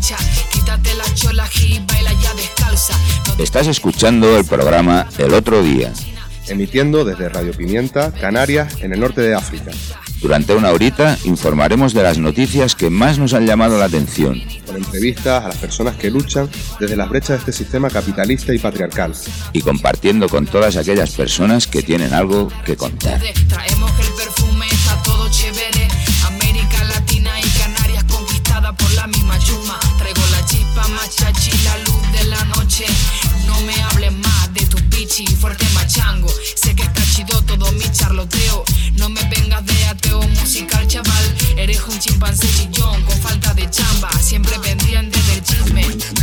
Estás escuchando el programa El Otro Día, emitiendo desde Radio Pimienta, Canarias, en el norte de África. Durante una horita informaremos de las noticias que más nos han llamado la atención. Con entrevistas a las personas que luchan desde las brechas de este sistema capitalista y patriarcal. Y compartiendo con todas aquellas personas que tienen algo que contar. Traemos el perfume, está todo chévere. América Latina y Canarias conquistada por la misma chuma. Traigo la chispa, machachi, la luz de la noche. No me hables más de tu pichi, fuerte machango. Sé que está chido todo mi charloteo. No me vengas de ateo musical, chaval. Eres un chimpancé chillón con falta de chamba. Siempre pendiente del chisme.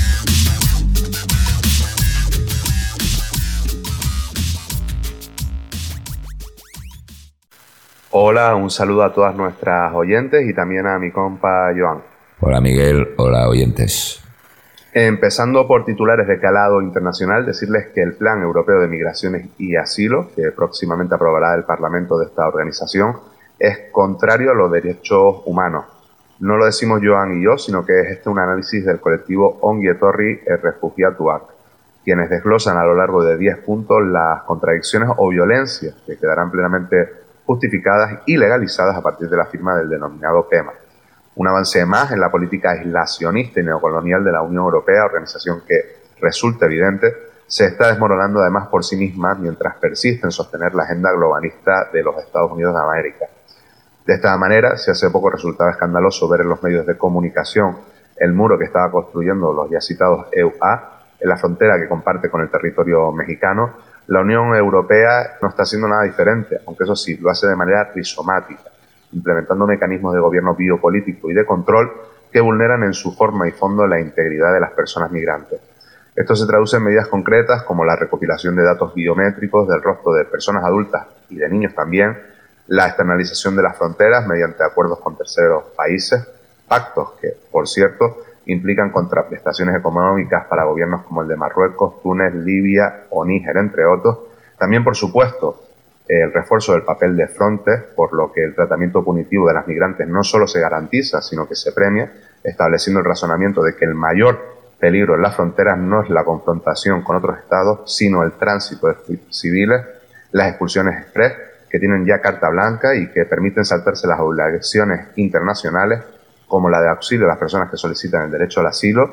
Hola, un saludo a todas nuestras oyentes y también a mi compa Joan. Hola Miguel, hola oyentes. Empezando por titulares de calado internacional, decirles que el Plan Europeo de Migraciones y Asilo, que próximamente aprobará el Parlamento de esta organización, es contrario a los derechos humanos. No lo decimos Joan y yo, sino que es un análisis del colectivo Ongi Etorri Refugiatuak, quienes desglosan a lo largo de 10 puntos las contradicciones o violencias que quedarán plenamente justificadas y legalizadas a partir de la firma del denominado PEMA. Un avance más en la política aislacionista y neocolonial de la Unión Europea, organización que, resulta evidente, se está desmoronando además por sí misma mientras persiste en sostener la agenda globalista de los Estados Unidos de América. De esta manera, si hace poco resultaba escandaloso ver en los medios de comunicación el muro que estaba construyendo los ya citados EUA en la frontera que comparte con el territorio mexicano, la Unión Europea no está haciendo nada diferente, aunque eso sí, lo hace de manera rizomática, implementando mecanismos de gobierno biopolítico y de control que vulneran en su forma y fondo la integridad de las personas migrantes. Esto se traduce en medidas concretas como la recopilación de datos biométricos del rostro de personas adultas y de niños también, la externalización de las fronteras mediante acuerdos con terceros países, pactos que, por cierto, implican contraprestaciones económicas para gobiernos como el de Marruecos, Túnez, Libia o Níger, entre otros. También, por supuesto, el refuerzo del papel de Frontex, por lo que el tratamiento punitivo de las migrantes no solo se garantiza, sino que se premia, estableciendo el razonamiento de que el mayor peligro en las fronteras no es la confrontación con otros estados, sino el tránsito de civiles, las expulsiones express, que tienen ya carta blanca y que permiten saltarse las obligaciones internacionales, como la de auxilio a las personas que solicitan el derecho al asilo,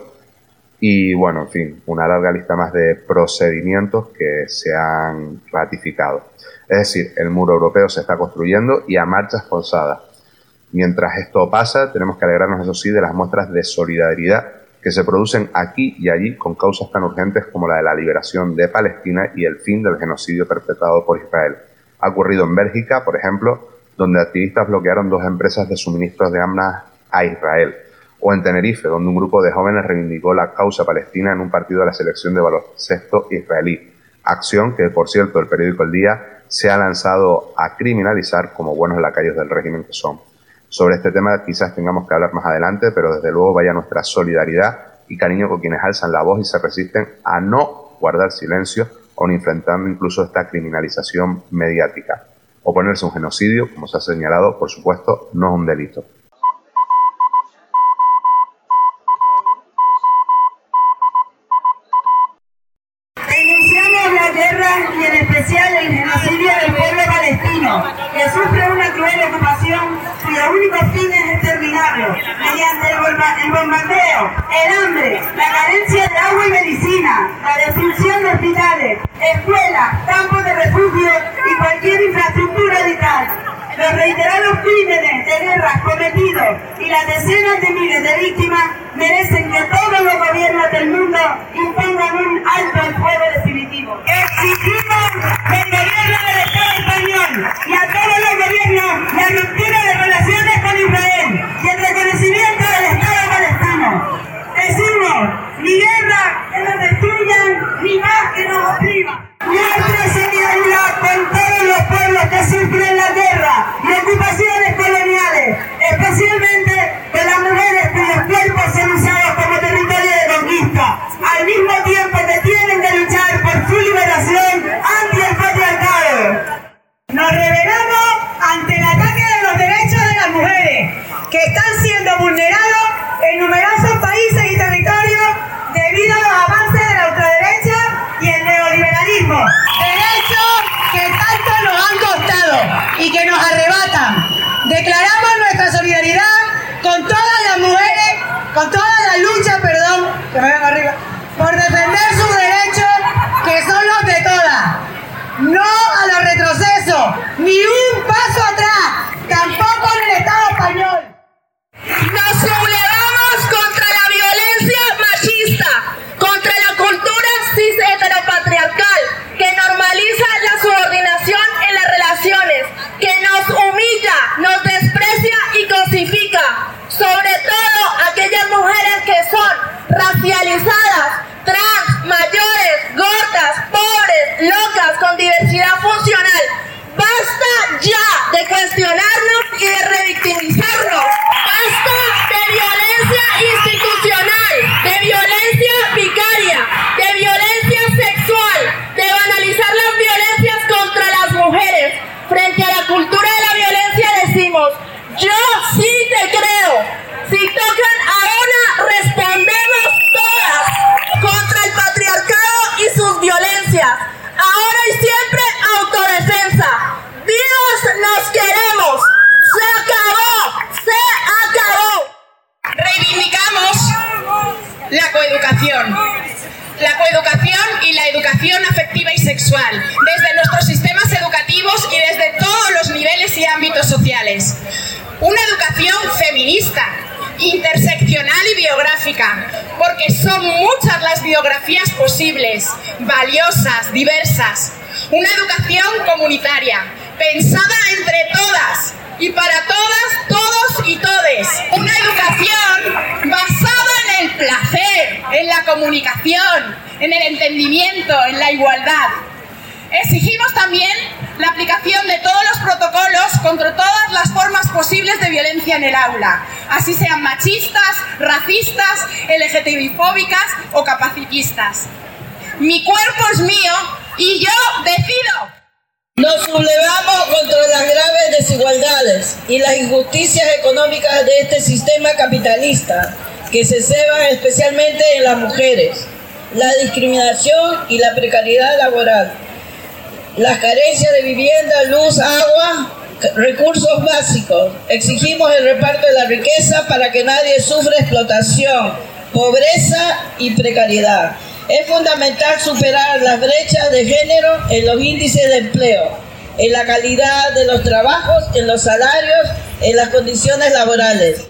y bueno, en fin, una larga lista más de procedimientos que se han ratificado. Es decir, el muro europeo se está construyendo y a marchas forzadas. Mientras esto pasa, tenemos que alegrarnos, eso sí, de las muestras de solidaridad que se producen aquí y allí con causas tan urgentes como la de la liberación de Palestina y el fin del genocidio perpetrado por Israel. Ha ocurrido en Bélgica, por ejemplo, donde activistas bloquearon 2 empresas de suministros de armas a Israel, o en Tenerife, donde un grupo de jóvenes reivindicó la causa palestina en un partido de la selección de baloncesto israelí, acción que, por cierto, el periódico El Día se ha lanzado a criminalizar como buenos lacayos del régimen que son. Sobre este tema quizás tengamos que hablar más adelante, pero desde luego vaya nuestra solidaridad y cariño con quienes alzan la voz y se resisten a no guardar silencio, aun enfrentando incluso esta criminalización mediática. Oponerse a un genocidio, como se ha señalado, por supuesto, no es un delito. Y en especial el genocidio del pueblo palestino, que sufre una cruel ocupación cuyo único fin es exterminarlo, mediante el bombardeo, el hambre, la carencia de agua y medicina, la destrucción de hospitales, escuelas, campos de refugio y cualquier infraestructura vital. Los reiterados crímenes de guerra cometidos y las decenas de miles de víctimas merecen que todos los gobiernos del mundo impongan un alto al fuego definitivo. Exigimos del gobierno del Estado español y a todos los gobiernos la ruptura de relaciones con Israel y el reconocimiento del Estado palestino. Decimos, ni guerra que nos destruyan, ni más que nos opriman. Nuestra solidaridad con todos los pueblos que sufren la guerra y ocupaciones coloniales, especialmente con las mujeres cuyos cuerpos son usados como territorio de conquista, al mismo tiempo que tienen que luchar por su liberación ante el Declaramos nuestra solidaridad con todas las mujeres, con toda la lucha, que me vengan arriba, por defender sus derechos, que son los de todas. No a los retrocesos, ni un paso atrás, tampoco en el Estado español. Nos sublevamos contra la violencia machista, contra la cultura cis heteropatriarcal, que normaliza la subordinación en las relaciones, que nos humilla, nos desprecia y cosifica, sobre todo aquellas mujeres que son racializadas, trans, mayores, gordas, pobres, locas, con diversidad funcional. Basta ya de cuestionarnos y de revictimizarnos. Basta de violencia institucional, de violencia vicaria, de violencia sexual, de banalizar las violencias contra las mujeres. Frente a la cultura de la violencia decimos, yo sí te creo. Si tocan a una, respondemos todas contra el patriarcado y sus violencias. Ahora y siempre autodefensa. Vivos nos queremos. Se acabó. Se acabó. Reivindicamos la coeducación. La coeducación y la educación afectiva y sexual, desde nuestros sistemas educativos y desde todos los niveles y ámbitos sociales. Una educación feminista, interseccional y biográfica, porque son muchas las biografías posibles, valiosas, diversas. Una educación comunitaria, pensada entre todas y para todas, todos y todes. Una educación basada en el placer, en la comunicación, en el entendimiento, en la igualdad. Exigimos también la aplicación de todos los protocolos contra todas las formas posibles de violencia en el aula, así sean machistas, racistas, LGTBI-fóbicas o capacitistas. Mi cuerpo es mío y yo decido. Nos sublevamos contra las graves desigualdades y las injusticias económicas de este sistema capitalista, que se ceban especialmente en las mujeres, la discriminación y la precariedad laboral, las carencias de vivienda, luz, agua, recursos básicos. Exigimos el reparto de la riqueza para que nadie sufra explotación, pobreza y precariedad. Es fundamental superar las brechas de género en los índices de empleo, en la calidad de los trabajos, en los salarios, en las condiciones laborales.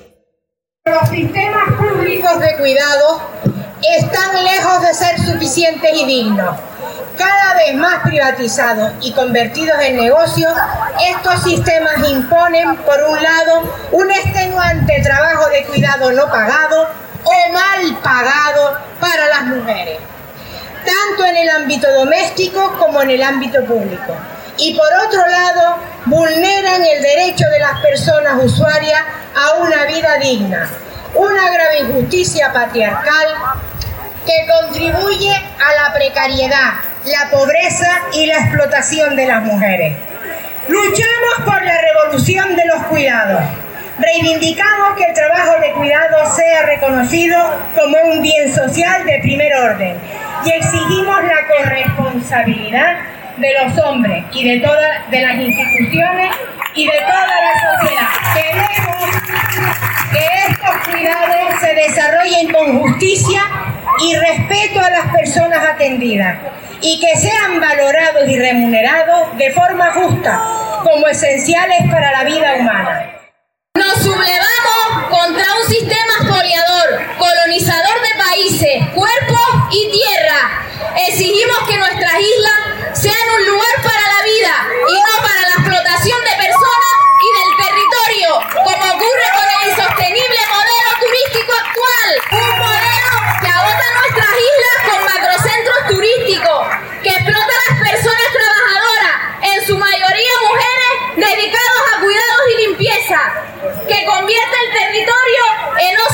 Los sistemas públicos de cuidado están lejos de ser suficientes y dignos. Cada vez más privatizados y convertidos en negocios, estos sistemas imponen, por un lado, un extenuante trabajo de cuidado no pagado o mal pagado para las mujeres, tanto en el ámbito doméstico como en el ámbito público. Y por otro lado, vulneran el derecho de las personas usuarias a una vida digna, una grave injusticia patriarcal que contribuye a la precariedad, la pobreza y la explotación de las mujeres. Luchamos por la revolución de los cuidados. Reivindicamos que el trabajo de cuidado sea reconocido como un bien social de primer orden y exigimos la corresponsabilidad de los hombres y de todas las instituciones y de toda la sociedad. Queremos que estos cuidados se desarrollen con justicia y respeto a las personas atendidas y que sean valorados y remunerados de forma justa como esenciales para la vida humana. Nos sublevamos contra un sistema expoliador, colonizador de países, cuerpos y tierra. Exigimos que nuestras islas sean un lugar para la vida y no para la explotación de personas y del territorio, como ocurre con el insostenible modelo turístico actual. Un modelo que agota nuestras islas con macrocentros turísticos, que explota a las personas trabajadoras, en su mayoría mujeres dedicadas a cuidados y limpieza, que convierte el territorio en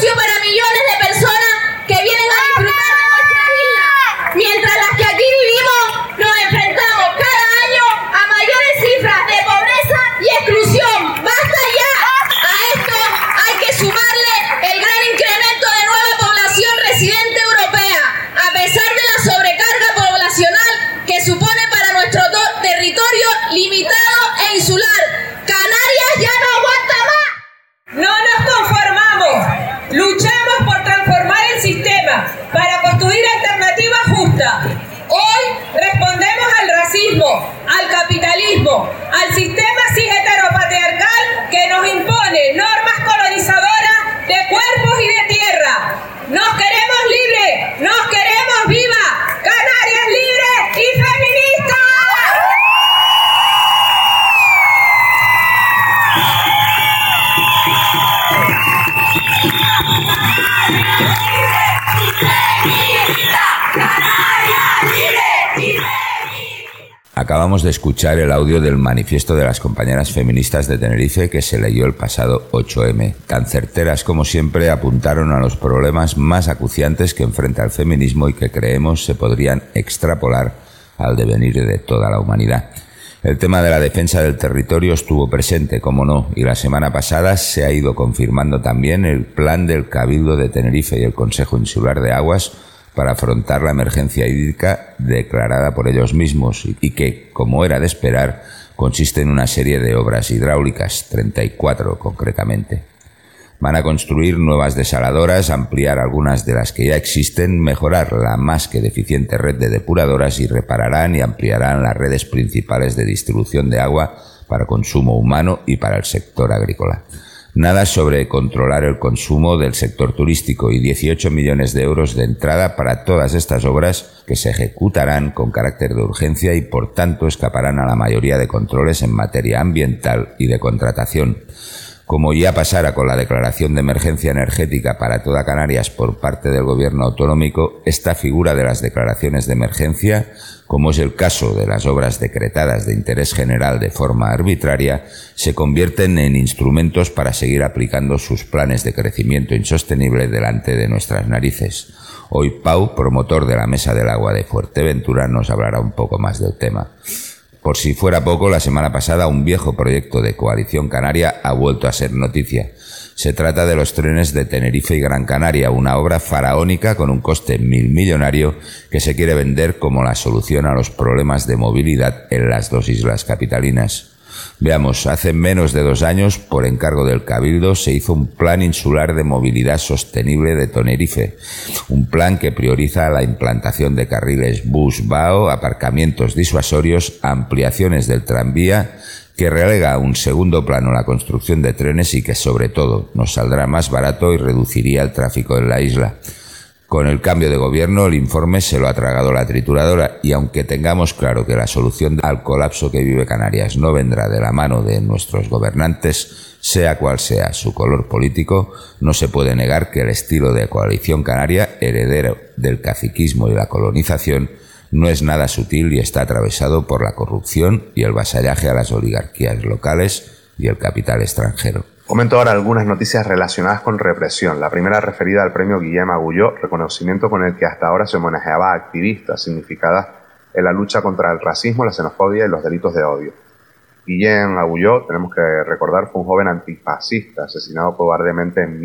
Acabamos de escuchar el audio del manifiesto de las compañeras feministas de Tenerife que se leyó el pasado 8M. Tan certeras como siempre apuntaron a los problemas más acuciantes que enfrenta el feminismo y que creemos se podrían extrapolar al devenir de toda la humanidad. El tema de la defensa del territorio estuvo presente, como no, y la semana pasada se ha ido confirmando también el plan del Cabildo de Tenerife y el Consejo Insular de Aguas para afrontar la emergencia hídrica declarada por ellos mismos y que, como era de esperar, consiste en una serie de obras hidráulicas, 34 concretamente. Van a construir nuevas desaladoras, ampliar algunas de las que ya existen, mejorar la más que deficiente red de depuradoras y repararán y ampliarán las redes principales de distribución de agua para consumo humano y para el sector agrícola. Nada sobre controlar el consumo del sector turístico y 18 millones de euros de entrada para todas estas obras que se ejecutarán con carácter de urgencia y por tanto escaparán a la mayoría de controles en materia ambiental y de contratación. Como ya pasara con la declaración de emergencia energética para toda Canarias por parte del gobierno autonómico, esta figura de las declaraciones de emergencia, como es el caso de las obras decretadas de interés general de forma arbitraria, se convierten en instrumentos para seguir aplicando sus planes de crecimiento insostenible delante de nuestras narices. Hoy Pau, promotor de la Mesa del Agua de Fuerteventura, nos hablará un poco más del tema. Por si fuera poco, la semana pasada un viejo proyecto de Coalición Canaria ha vuelto a ser noticia. Se trata de los trenes de Tenerife y Gran Canaria, una obra faraónica con un coste millonario que se quiere vender como la solución a los problemas de movilidad en las dos islas capitalinas. Veamos, hace menos de 2 años, por encargo del Cabildo, se hizo un plan insular de movilidad sostenible de Tenerife, un plan que prioriza la implantación de carriles bus-bao, aparcamientos disuasorios, ampliaciones del tranvía, que relega a un segundo plano la construcción de trenes y que, sobre todo, nos saldrá más barato y reduciría el tráfico en la isla. Con el cambio de gobierno, el informe se lo ha tragado la trituradora y aunque tengamos claro que la solución al colapso que vive Canarias no vendrá de la mano de nuestros gobernantes, sea cual sea su color político, no se puede negar que el estilo de Coalición Canaria, heredero del caciquismo y la colonización, no es nada sutil y está atravesado por la corrupción y el vasallaje a las oligarquías locales y el capital extranjero. Comento ahora algunas noticias relacionadas con represión. La primera referida al premio Guillem Agulló, reconocimiento con el que hasta ahora se homenajeaba a activistas significadas en la lucha contra el racismo, la xenofobia y los delitos de odio. Guillem Agulló, tenemos que recordar, fue un joven antifascista asesinado cobardemente en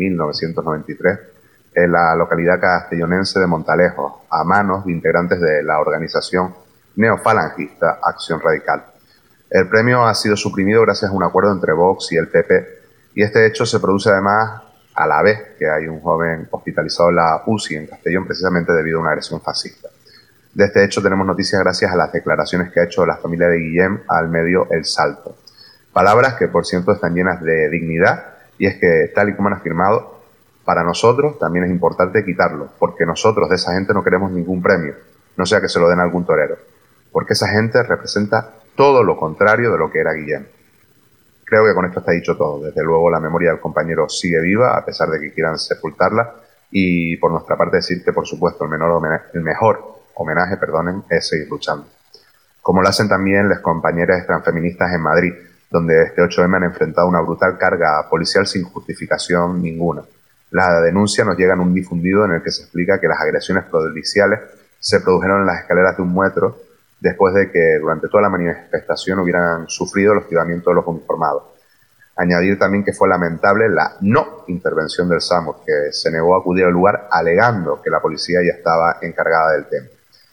1993 en la localidad castellonense de Montalejo, a manos de integrantes de la organización neofalangista Acción Radical. El premio ha sido suprimido gracias a un acuerdo entre Vox y el PP, y este hecho se produce además a la vez que hay un joven hospitalizado en la UCI en Castellón precisamente debido a una agresión fascista. De este hecho tenemos noticias gracias a las declaraciones que ha hecho la familia de Guillem al medio El Salto. Palabras que por cierto están llenas de dignidad, y es que tal y como han afirmado, para nosotros también es importante quitarlo, porque nosotros de esa gente no queremos ningún premio, no sea que se lo den a algún torero, porque esa gente representa todo lo contrario de lo que era Guillem. Creo que con esto está dicho todo. Desde luego la memoria del compañero sigue viva, a pesar de que quieran sepultarla, y por nuestra parte decir que por supuesto el mejor homenaje es seguir luchando. Como lo hacen también las compañeras transfeministas en Madrid, donde este 8M han enfrentado una brutal carga policial sin justificación ninguna. La denuncia nos llega en un difundido en el que se explica que las agresiones policiales se produjeron en las escaleras de un metro después de que durante toda la manifestación hubieran sufrido el hostigamiento de los uniformados. Añadir también que fue lamentable la no intervención del SAMUR, que se negó a acudir al lugar alegando que la policía ya estaba encargada del tema.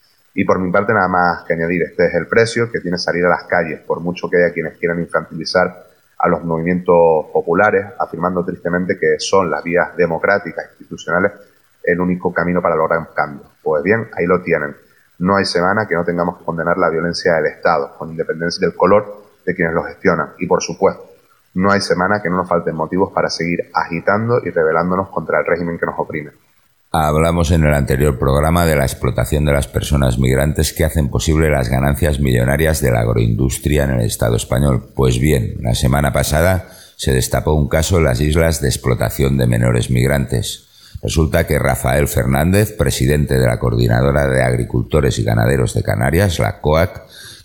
Y por mi parte nada más que añadir, este es el precio que tiene salir a las calles, por mucho que haya quienes quieran infantilizar a los movimientos populares, afirmando tristemente que son las vías democráticas e institucionales el único camino para lograr un cambio. Pues bien, ahí lo tienen. No hay semana que no tengamos que condenar la violencia del Estado, con independencia del color de quienes lo gestionan. Y por supuesto, no hay semana que no nos falten motivos para seguir agitando y rebelándonos contra el régimen que nos oprime. Hablamos en el anterior programa de la explotación de las personas migrantes que hacen posible las ganancias millonarias de la agroindustria en el Estado español. Pues bien, la semana pasada se destapó un caso en las islas de explotación de menores migrantes. Resulta que Rafael Fernández, presidente de la Coordinadora de Agricultores y Ganaderos de Canarias, la COAC,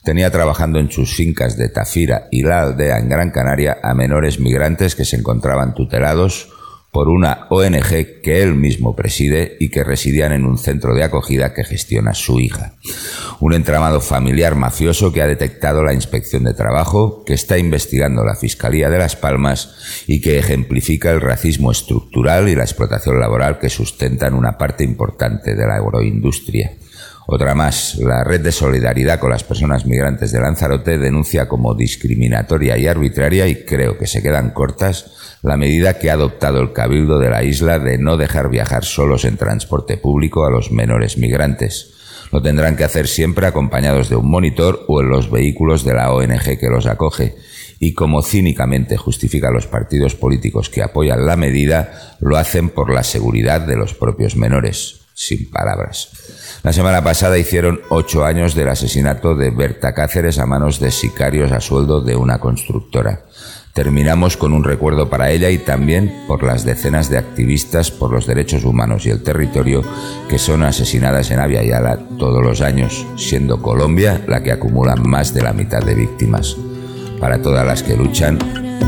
tenía trabajando en sus fincas de Tafira y La Aldea en Gran Canaria a menores migrantes que se encontraban tutelados por una ONG que él mismo preside y que residían en un centro de acogida que gestiona su hija. Un entramado familiar mafioso que ha detectado la Inspección de Trabajo, que está investigando la Fiscalía de Las Palmas y que ejemplifica el racismo estructural y la explotación laboral que sustentan una parte importante de la agroindustria. Otra más, la Red de Solidaridad con las Personas Migrantes de Lanzarote denuncia como discriminatoria y arbitraria, y creo que se quedan cortas, la medida que ha adoptado el Cabildo de la isla de no dejar viajar solos en transporte público a los menores migrantes. Lo tendrán que hacer siempre acompañados de un monitor o en los vehículos de la ONG que los acoge. Y como cínicamente justifican los partidos políticos que apoyan la medida, lo hacen por la seguridad de los propios menores. Sin palabras. La semana pasada hicieron 8 años del asesinato de Berta Cáceres a manos de sicarios a sueldo de una constructora. Terminamos con un recuerdo para ella y también por las decenas de activistas por los derechos humanos y el territorio que son asesinadas en Abya Yala todos los años, siendo Colombia la que acumula más de la mitad de víctimas. Para todas las que luchan,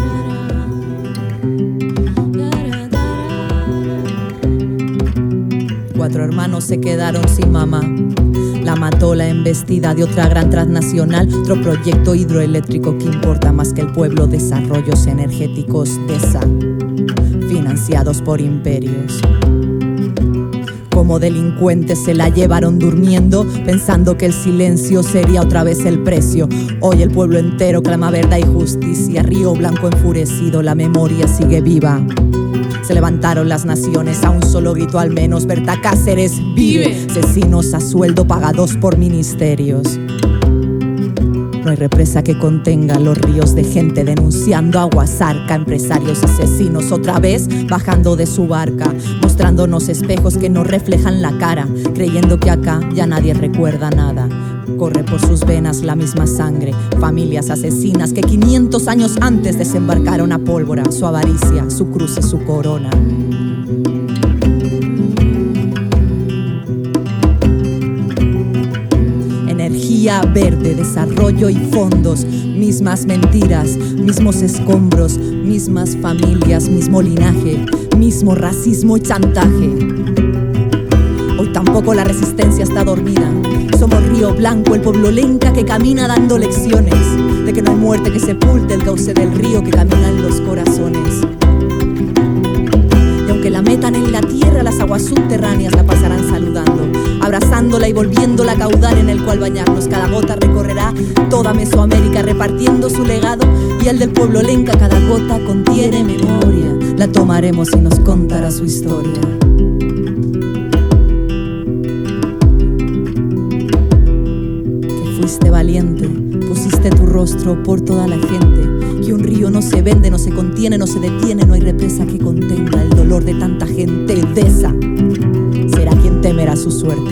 Cuatro hermanos se quedaron sin mamá. La mató la embestida de otra gran transnacional, otro proyecto hidroeléctrico que importa más que el pueblo, desarrollos energéticos de esa, financiados por imperios. Como delincuentes se la llevaron durmiendo, pensando que el silencio sería otra vez el precio. Hoy el pueblo entero clama verdad y justicia. Río Blanco enfurecido, la memoria sigue viva. Se levantaron las naciones a un solo grito al menos. Berta Cáceres vive. Asesinos a sueldo pagados por ministerios. No hay represa que contenga los ríos de gente denunciando Aguasarca. Empresarios asesinos otra vez bajando de su barca, mostrándonos espejos que nos reflejan la cara, creyendo que acá ya nadie recuerda nada. Corre por sus venas la misma sangre. Familias asesinas que 500 años antes desembarcaron a pólvora. Su avaricia, su cruz y su corona. Energía verde, desarrollo y fondos. Mismas mentiras, mismos escombros, mismas familias, mismo linaje, mismo racismo y chantaje. Hoy tampoco la resistencia está dormida. Somos Río Blanco, el pueblo lenca que camina dando lecciones de que no hay muerte que sepulte el cauce del río que camina en los corazones. Y aunque la metan en la tierra, las aguas subterráneas la pasarán saludando, abrazándola y volviéndola a caudal en el cual bañarnos. Cada gota recorrerá toda Mesoamérica repartiendo su legado, y el del pueblo lenca cada gota contiene memoria. La tomaremos y nos contará su historia. Fuiste valiente, pusiste tu rostro por toda la gente. Que un río no se vende, no se contiene, no se detiene. No hay represa que contenga el dolor de tanta gente. De esa será quien temerá su suerte.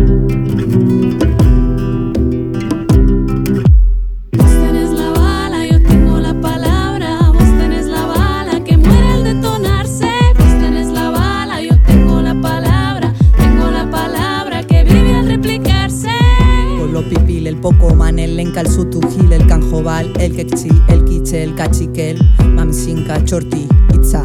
Vos tenés la bala, yo tengo la palabra. Vos tenés la bala que muere al detonarse. Vos tenés la bala, yo tengo la palabra. Tengo la palabra que vive al replicarse. Pipil, el Pocoman, el Lenca, el Sutujil, el Canjobal, el Quechi, el Quiche, el Cachiquel, Mamsinca, Chorti, Itza.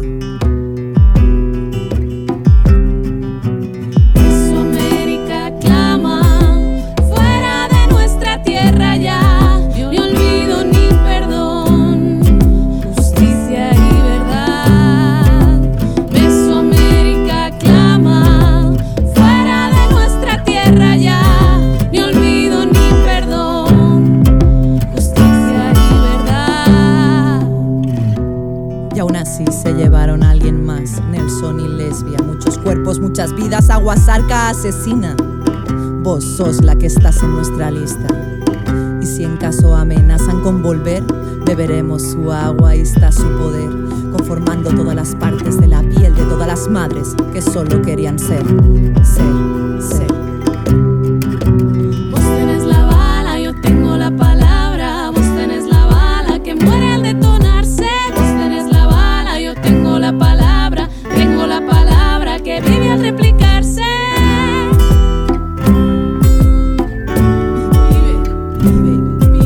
Mesoamérica clama, fuera de nuestra tierra ya, ni olvido ni perdón, justicia y verdad. Mesoamérica clama, fuera de nuestra tierra ya. Así se llevaron a alguien más, Nelson y Lesbia. Muchos cuerpos, muchas vidas, Aguasarca asesina. Vos sos la que estás en nuestra lista. Y si en caso amenazan con volver, beberemos su agua y está su poder, conformando todas las partes de la piel de todas las madres que solo querían ser. Vos tenés la bala, yo tengo la palabra. Vos tenés la bala que muere al detonarse. Tengo la palabra que vive al replicarse. Vive.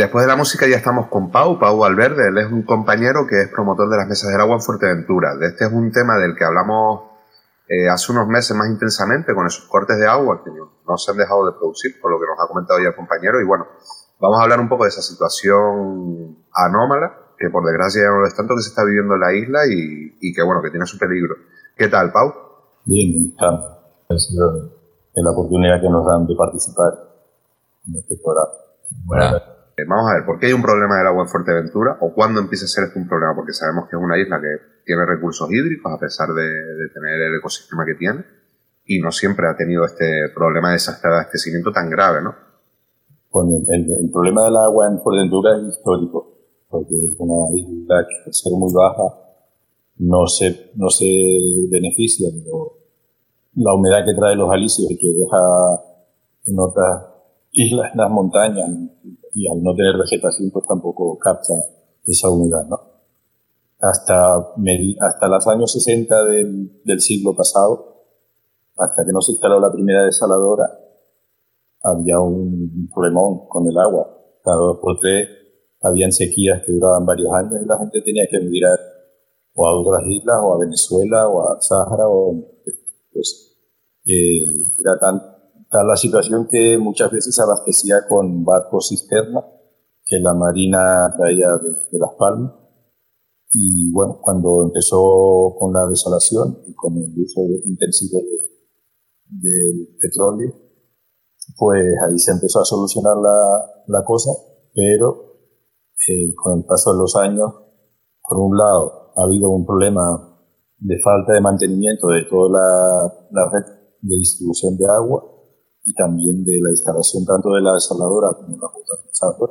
después de la música ya estamos con Pau Valverde. Él es un compañero que es promotor de las mesas del agua en Fuerteventura. Este es un tema del que hablamos hace unos meses más intensamente con esos cortes de agua que no se han dejado de producir, por lo que nos ha comentado ya el compañero. Y bueno, vamos a hablar un poco de esa situación anómala, que por desgracia ya no lo es tanto, que se está viviendo en la isla y que bueno, que tiene su peligro. ¿Qué tal, Pau? Bien, gracias de la oportunidad que nos dan de participar en este programa. Bueno. Vamos a ver, ¿por qué hay un problema del agua en Fuerteventura? ¿O cuándo empieza a ser esto un problema? Porque sabemos que es una isla que tiene recursos hídricos, a pesar de tener el ecosistema que tiene, y no siempre ha tenido este problema de desabastecimiento tan grave, ¿no? Bueno, el problema del agua en Fuerteventura es histórico, porque es una isla que al ser muy baja no se beneficia de la humedad que trae los alisios y que deja en otras islas, en las montañas, y al no tener vegetación pues tampoco capta esa humedad, ¿no? Hasta los años 60 del siglo pasado, hasta que no se instaló la primera desaladora, había un problemón con el agua. Cada 2 por 3 habían sequías que duraban varios años y la gente tenía que emigrar o a otras islas, o a Venezuela, o a Sahara, pues era tal la situación que muchas veces se abastecía con barcos cisterna que la Marina traía de Las Palmas. Y bueno, cuando empezó con la desalación y con el uso intensivo del petróleo, pues ahí se empezó a solucionar la cosa, pero con el paso de los años, por un lado, ha habido un problema de falta de mantenimiento de toda la red de distribución de agua y también de la instalación tanto de la desaladora como de la potabilizadora.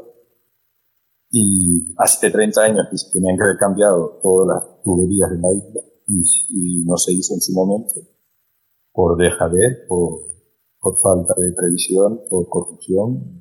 Y hace 30 años que se tenían que haber cambiado todas las tuberías de la isla y no se hizo en su momento por dejadez, por falta de previsión, por corrupción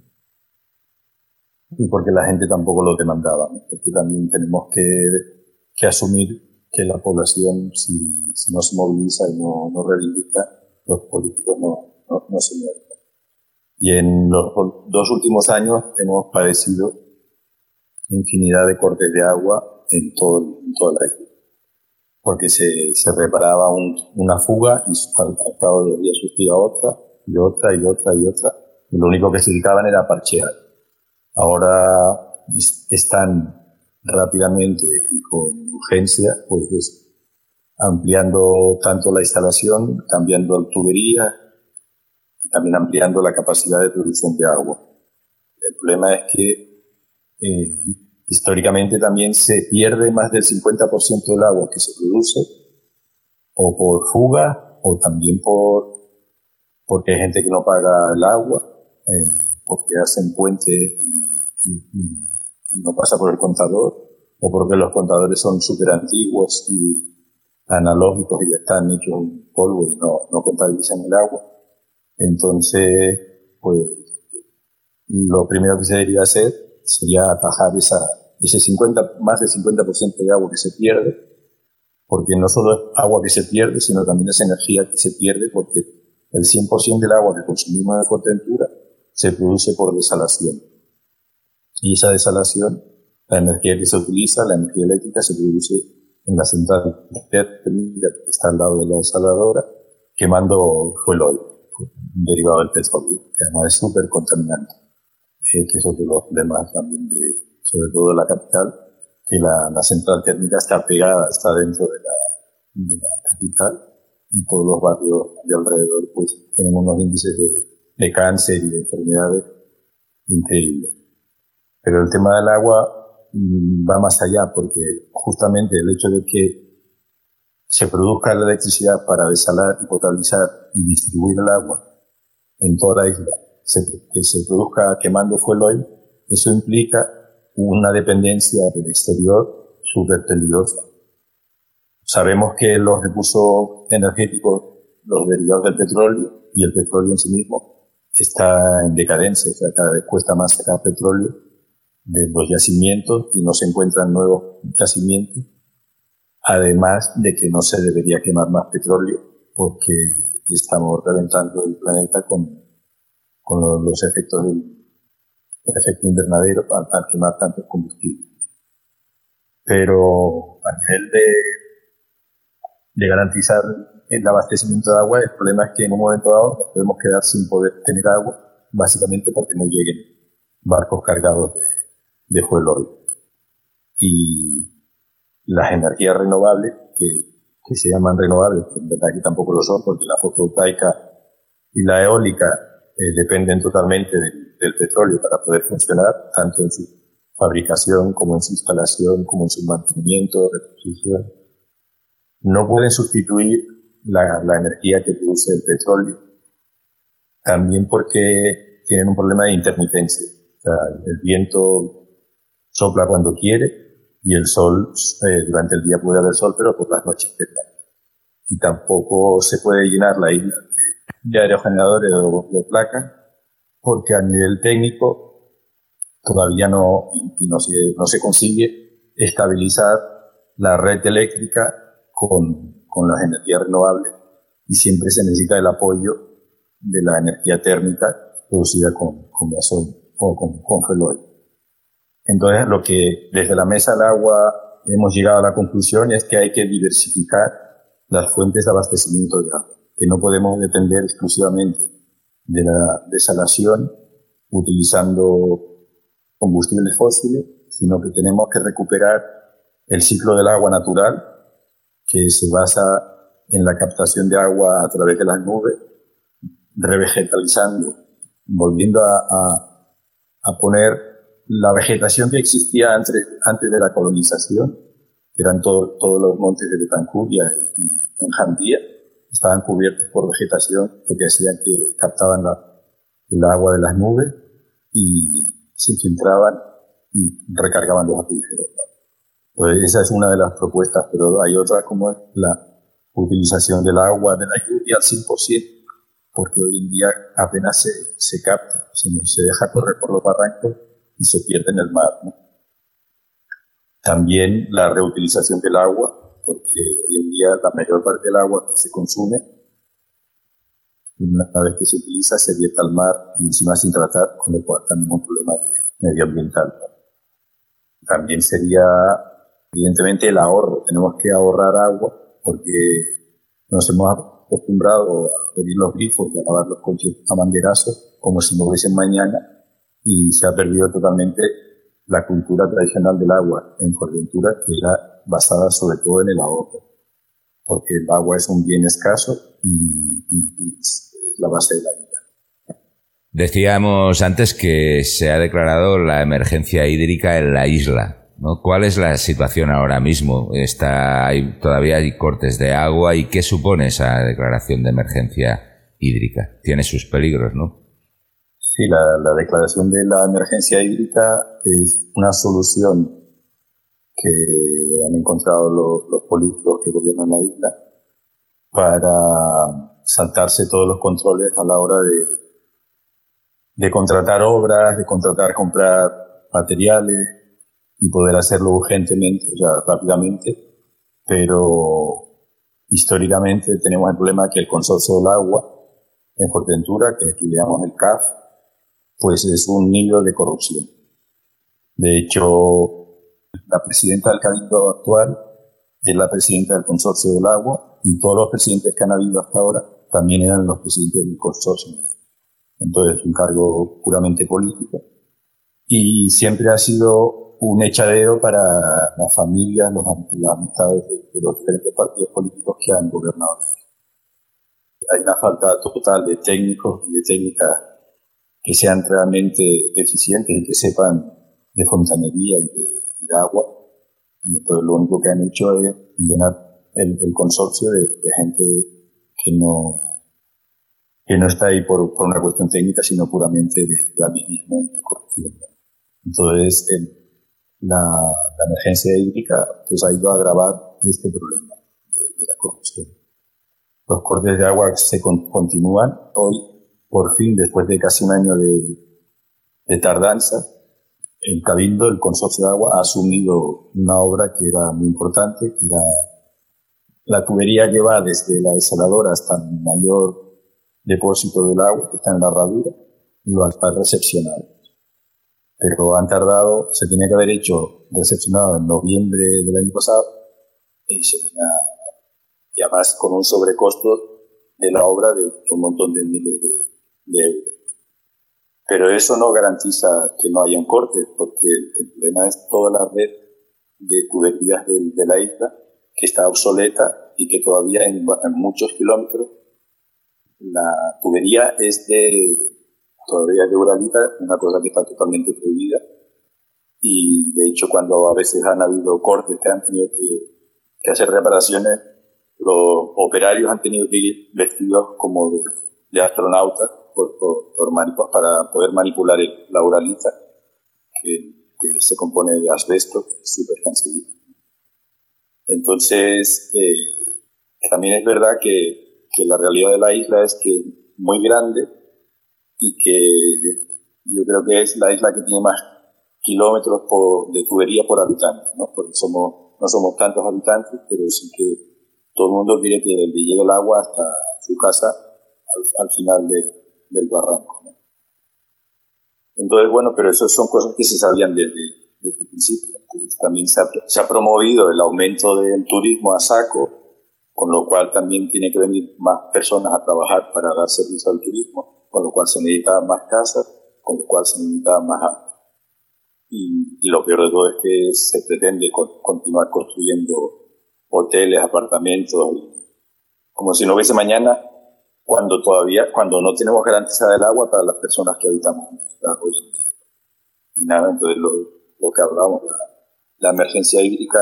y porque la gente tampoco lo demandaba, ¿no? Porque también tenemos que asumir que la población, si no se moviliza y no reivindica, los políticos no se mueven. Y en los 2 últimos años hemos padecido infinidad de cortes de agua en toda la isla. Porque se reparaba una fuga y al cabo de los días surgía otra, y otra, y otra, y otra. Y lo único que se dedicaban era parchear. Ahora están rápidamente y con urgencia, pues ampliando tanto la instalación, cambiando tuberías, y también ampliando la capacidad de producción de agua. El problema es que históricamente también se pierde más del 50% del agua que se produce, o por fuga, o también porque hay gente que no paga el agua, porque hacen puentes y no pasa por el contador, o porque los contadores son súper antiguos y analógicos y ya están hechos en polvo y no contabilizan el agua. Entonces, pues, lo primero que se debería hacer sería atajar más del 50% de agua que se pierde, porque no solo es agua que se pierde, sino también es energía que se pierde, porque el 100% del agua que consumimos en Fuerteventura se produce por desalación. Y esa desalación, la energía que se utiliza, la energía eléctrica, se produce en la central térmica que está al lado de la desaladora, quemando fuel oil, derivado del petróleo, que además es súper contaminante. Que es otro de los problemas también, sobre todo de la capital, que la central térmica está dentro de la capital, y todos los barrios de alrededor pues tienen unos índices de cáncer y de enfermedades increíbles. Pero el tema del agua va más allá, porque justamente el hecho de que se produzca la electricidad para desalar y potabilizar y distribuir el agua en toda la isla, que se produzca quemando fuel oil, eso implica una dependencia del exterior súper peligrosa. Sabemos que los recursos energéticos, los derivados del petróleo y el petróleo en sí mismo, está en decadencia, o sea, cada vez cuesta más sacar petróleo de los yacimientos y no se encuentran nuevos yacimientos, además de que no se debería quemar más petróleo porque estamos reventando el planeta con los efectos efecto invernadero al quemar tantos combustibles. Pero a nivel de garantizar el abastecimiento de agua, el problema es que en un momento dado nos podemos quedar sin poder tener agua, básicamente porque no lleguen barcos cargados de fuel oil. Y las energías renovables, que se llaman renovables, pero en verdad que tampoco lo son, porque la fotovoltaica y la eólica dependen totalmente del petróleo para poder funcionar, tanto en su fabricación como en su instalación, como en su mantenimiento, reposición. No pueden sustituir la energía que produce el petróleo, también porque tienen un problema de intermitencia. O sea, el viento sopla cuando quiere y el sol, durante el día puede haber sol, pero por las noches no. Y tampoco se puede llenar la isla de aerogeneradores o de placas, porque a nivel técnico todavía no se consigue estabilizar la red eléctrica con las energías renovables, y siempre se necesita el apoyo de la energía térmica producida con gasoil o con fuel oil. Entonces, lo que desde la Mesa del Agua hemos llegado a la conclusión es que hay que diversificar las fuentes de abastecimiento de agua, que no podemos depender exclusivamente de la desalación utilizando combustibles fósiles, sino que tenemos que recuperar el ciclo del agua natural, que se basa en la captación de agua a través de las nubes, revegetalizando, volviendo a poner la vegetación que existía antes de la colonización, que eran todos los montes de Betancourt y en Jandía, estaban cubiertos por vegetación, lo que hacía que captaban el agua de las nubes y se infiltraban y recargaban los acuíferos. Pues esa es una de las propuestas, pero hay otras como es la utilización del agua de la lluvia al 100%, porque hoy en día apenas se capta, se deja correr por los barrancos y se pierde en el mar, ¿no? También la reutilización del agua, porque hoy en día la mayor parte del agua que se consume, una vez que se utiliza, se vierte al mar y encima sin tratar, con lo cual también un problema medioambiental, ¿no? También sería, evidentemente, el ahorro. Tenemos que ahorrar agua porque nos hemos acostumbrado a abrir los grifos y a lavar los coches a manguerazos como si no hubiesen mañana, y se ha perdido totalmente la cultura tradicional del agua en Fuerteventura, que era basada sobre todo en el ahorro, porque el agua es un bien escaso y es la base de la vida. Decíamos antes que se ha declarado la emergencia hídrica en la isla, ¿no? ¿Cuál es la situación ahora mismo? Todavía hay cortes de agua, ¿y qué supone esa declaración de emergencia hídrica? Tiene sus peligros, ¿no? Sí, la declaración de la emergencia hídrica es una solución que han encontrado los políticos que gobiernan la isla para saltarse todos los controles a la hora de contratar obras, de comprar materiales y poder hacerlo urgentemente, o sea, rápidamente. Pero históricamente tenemos el problema que el Consorcio del Agua en Fuerteventura, que aquí le llamamos el CAF, pues es un nido de corrupción. De hecho, la presidenta del Cabildo actual es la presidenta del Consorcio del Agua, y todos los presidentes que han habido hasta ahora también eran los presidentes del consorcio. Entonces, es un cargo puramente político. Y siempre ha sido un echadero para las familias, las amistades de los diferentes partidos políticos que han gobernado. Hay una falta total de técnicos y de técnicas que sean realmente eficientes y que sepan de fontanería y de agua. Y entonces lo único que han hecho es llenar el consorcio de gente que no está ahí por una cuestión técnica, sino puramente de amiguismo y de corrupción. Entonces, la emergencia hídrica pues ha ido a agravar este problema de la corrupción. Los cortes de agua se continúan. Hoy, por fin, después de casi un año de tardanza, el Cabildo, el Consorcio de Agua, ha asumido una obra que era muy importante, que era la tubería que va desde la desaladora hasta el mayor depósito del agua, que está en la herradura, y lo está recepcionado. pero han tardado, se tenía que haber hecho, recepcionado en noviembre del año pasado, y además con un sobrecosto de la obra de un montón de miles de euros. Pero eso no garantiza que no hayan cortes, porque el problema es toda la red de tuberías de la isla, que está obsoleta y que todavía en muchos kilómetros la tubería es todavía de uralita, una cosa que está totalmente prohibida. Y de hecho, cuando a veces han habido cortes que han tenido que hacer reparaciones, los operarios han tenido que ir vestidos como de astronautas para poder manipular la uralita, que se compone de asbesto, súper cancerígeno. Entonces, también es verdad que la realidad de la isla es que es muy grande y que yo creo que es la isla que tiene más kilómetros de tubería por habitante, ¿no? Porque no somos tantos habitantes, pero sí que todo el mundo quiere que le llegue el agua hasta su casa al final del barranco, ¿no? Entonces, bueno, pero eso son cosas que se sabían desde el principio. Entonces, también se ha promovido el aumento del turismo a saco, con lo cual también tiene que venir más personas a trabajar para dar servicio al turismo, con lo cual se necesitan más casas, con lo cual se necesita más agua. Y lo peor de todo es que se pretende continuar construyendo hoteles, apartamentos, como si no hubiese mañana, cuando no tenemos garantizada el agua para las personas que habitamos en esta hoy. Y nada, entonces lo que hablábamos, la emergencia hídrica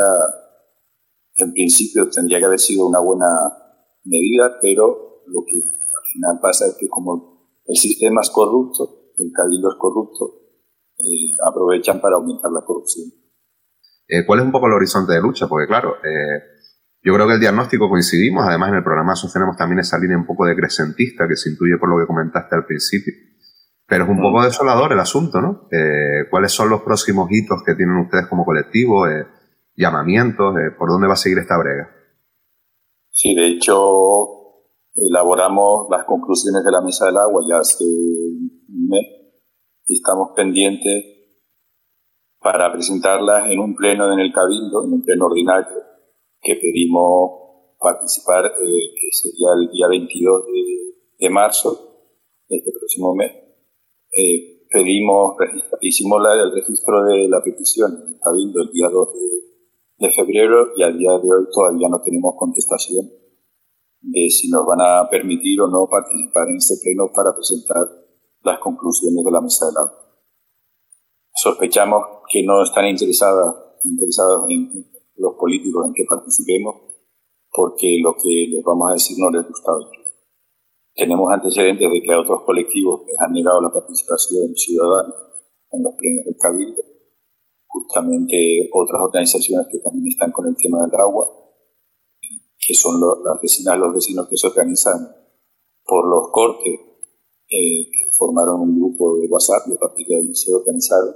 en principio tendría que haber sido una buena medida, pero lo que al final pasa es que como el sistema es corrupto, el cabildo es corrupto, aprovechan para aumentar la corrupción. ¿Cuál es un poco el horizonte de lucha? Porque claro, yo creo que el diagnóstico coincidimos, además en el programa sostenemos también esa línea un poco decrecentista que se intuye por lo que comentaste al principio, pero es un poco desolador el asunto, ¿no? ¿Cuáles son los próximos hitos que tienen ustedes como colectivo? Llamamientos, ¿por dónde va a seguir esta brega? Sí, de hecho, elaboramos las conclusiones de la Mesa del Agua ya hace un mes y estamos pendientes para presentarlas en un pleno en el Cabildo, en un pleno ordinario, que pedimos participar, que sería el día 22 de marzo, de este próximo mes. Hicimos el registro de la petición en el Cabildo el día 2 de febrero y al día de hoy todavía no tenemos contestación de si nos van a permitir o no participar en este pleno para presentar las conclusiones de la Mesa del Agua. Sospechamos que no están interesados en los políticos en que participemos porque lo que les vamos a decir no les gusta. Tenemos antecedentes de que a otros colectivos les han negado la participación ciudadana en los plenos del Cabildo. Justamente otras organizaciones que también están con el tema del agua, que son las vecinas, los vecinos que se organizan por los cortes, que formaron un grupo de WhatsApp y a partir de ahí se organizaron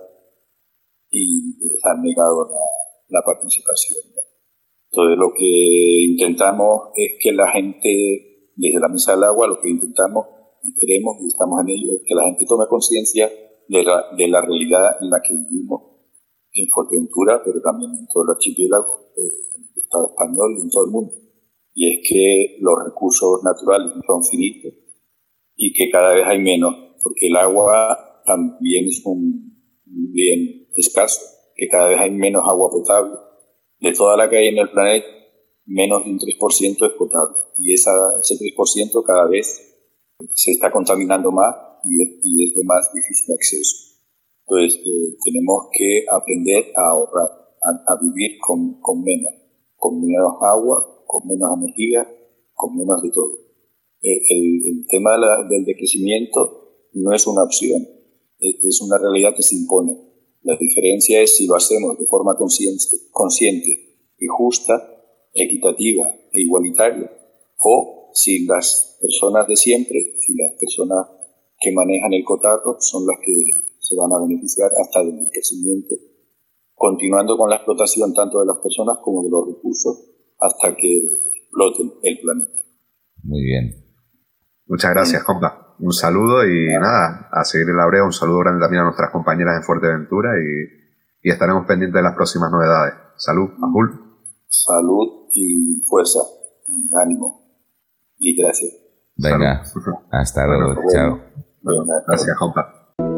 y les han negado la participación. Entonces lo que intentamos es que la gente, desde la Mesa del Agua, lo que intentamos y queremos y estamos en ello es que la gente tome conciencia de la realidad en la que vivimos en Fuerteventura, pero también en todo el archipiélago, en el Estado español y en todo el mundo. Y es que los recursos naturales son finitos y que cada vez hay menos, porque el agua también es un bien escaso, que cada vez hay menos agua potable. De toda la que hay en el planeta, menos de un 3% es potable. Y ese 3% cada vez se está contaminando más y es de más difícil acceso. Entonces, tenemos que aprender a ahorrar, a vivir con menos agua, con menos energía, con menos de todo. El tema del decrecimiento no es una opción, es una realidad que se impone. La diferencia es si lo hacemos de forma consciente y justa, equitativa e igualitaria, o si las personas de siempre, si las personas que manejan el cotarro son las que se van a beneficiar hasta del enriquecimiento, continuando con la explotación tanto de las personas como de los recursos hasta que exploten el planeta. Muy bien. Muchas gracias, compa. Un saludo y nada, a seguir en la brea. Un saludo grande también a nuestras compañeras en Fuerteventura y estaremos pendientes de las próximas novedades. Salud, Azul. Salud y fuerza, y ánimo. Y gracias. Venga, hasta luego. Bueno, Chao. Bueno, Gracias, compa.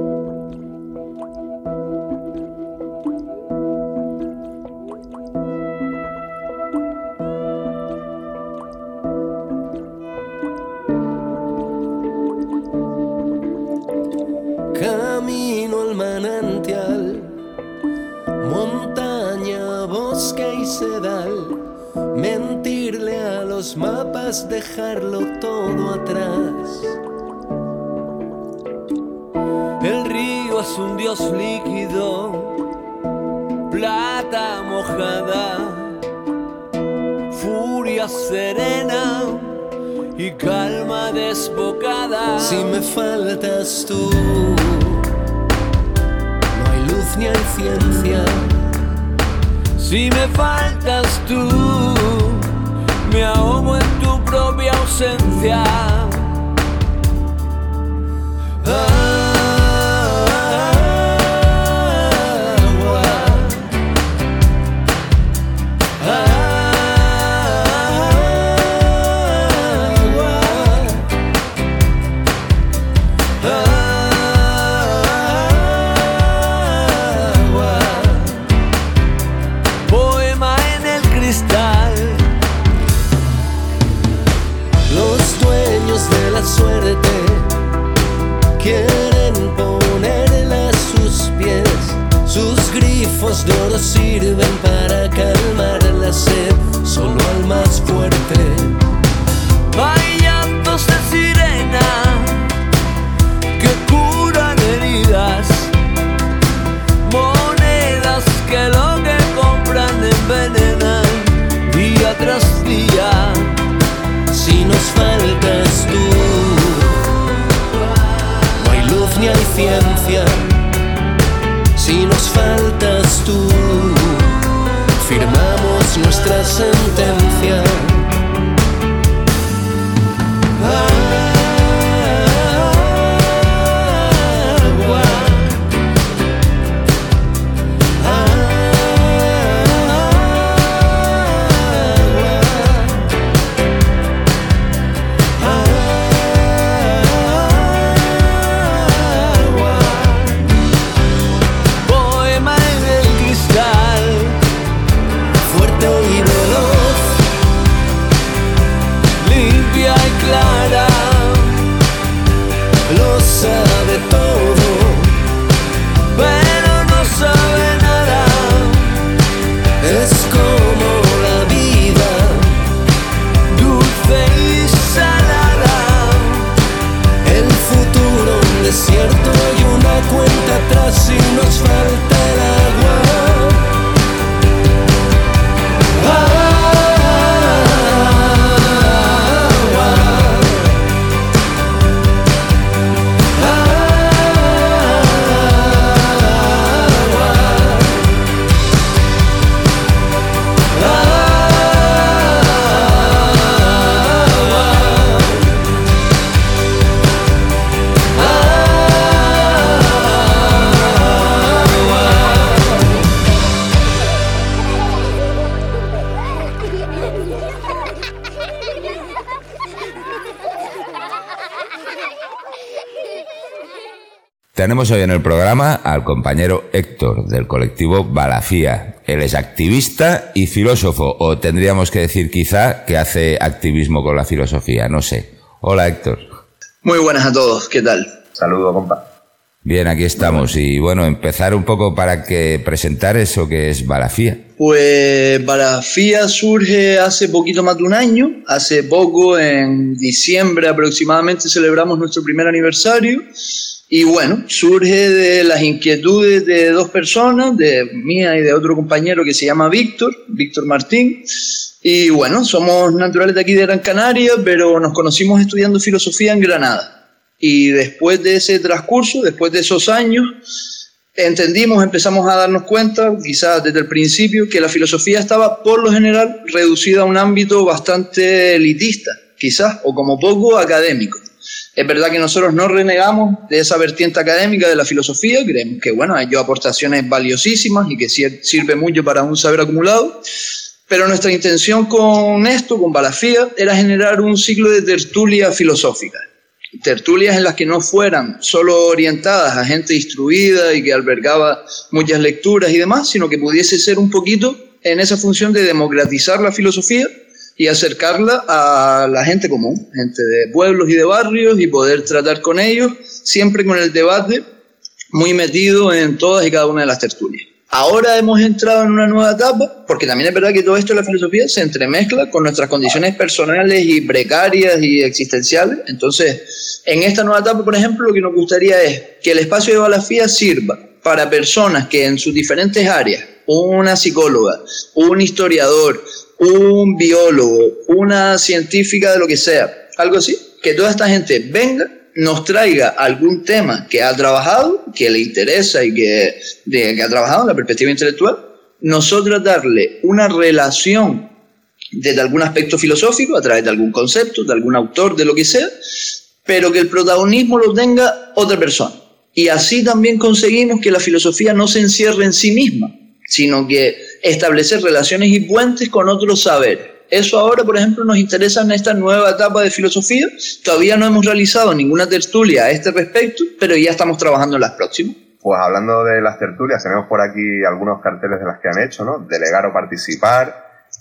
Camino al manantial, montaña, bosque y sedal, mentirle a los mapas, dejarlo todo atrás. El río es un dios líquido, plata mojada, furia serena y calma desbocada. Si me faltas tú, no hay luz ni hay ciencia. Si me faltas tú, me ahogo en tu propia ausencia. Suerte quieren ponerle a sus pies, sus grifos de oro sirven para calmar la sed, solo al más fuerte. Hay llantos de sirena que curan heridas, monedas que lo que compran envenenan día tras día. Si nos faltas tú, no hay luz ni hay ciencia. Si nos faltas tú, firmamos nuestra sentencia. Desierto y una cuenta atrás si nos falta el agua. Tenemos hoy en el programa al compañero Héctor, del colectivo Balafía. Él es activista y filósofo, o tendríamos que decir quizá que hace activismo con la filosofía, no sé. Hola, Héctor. Muy buenas a todos, ¿qué tal? Saludos, compa. Bien, aquí estamos. Y bueno, empezar un poco para que presentar eso que es Balafía. Pues Balafía surge hace poquito más de un año. Hace poco, en diciembre aproximadamente, celebramos nuestro primer aniversario. Y bueno, surge de las inquietudes de dos personas, de mía y de otro compañero que se llama Víctor Martín. Y bueno, somos naturales de aquí de Gran Canaria, pero nos conocimos estudiando filosofía en Granada. Y después de ese transcurso, después de esos años, empezamos a darnos cuenta, quizás desde el principio, que la filosofía estaba por lo general reducida a un ámbito bastante elitista, quizás, o como poco académico. Es verdad que nosotros no renegamos de esa vertiente académica de la filosofía, creemos que bueno, hay aportaciones valiosísimas y que sirve mucho para un saber acumulado, pero nuestra intención con esto, con Balafía, era generar un ciclo de tertulias filosóficas. Tertulias en las que no fueran solo orientadas a gente instruida y que albergaba muchas lecturas y demás, sino que pudiese ser un poquito en esa función de democratizar la filosofía y acercarla a la gente común, gente de pueblos y de barrios, y poder tratar con ellos, siempre con el debate muy metido en todas y cada una de las tertulias. Ahora hemos entrado en una nueva etapa, porque también es verdad que todo esto de la filosofía se entremezcla con nuestras condiciones personales y precarias y existenciales. Entonces, en esta nueva etapa, por ejemplo, lo que nos gustaría es que el espacio de Balafía sirva para personas que en sus diferentes áreas, una psicóloga, un historiador, un biólogo, una científica de lo que sea, algo así, que toda esta gente venga, nos traiga algún tema que ha trabajado, que le interesa y que ha trabajado en la perspectiva intelectual, nosotros darle una relación desde algún aspecto filosófico, a través de algún concepto, de algún autor, de lo que sea, pero que el protagonismo lo tenga otra persona. Y así también conseguimos que la filosofía no se encierre en sí misma, sino que establecer relaciones y puentes con otros saberes. Eso ahora, por ejemplo, nos interesa en esta nueva etapa de filosofía. Todavía no hemos realizado ninguna tertulia a este respecto, pero ya estamos trabajando en las próximas. Pues hablando de las tertulias, tenemos por aquí algunos carteles de las que han hecho, ¿no? Delegar o participar,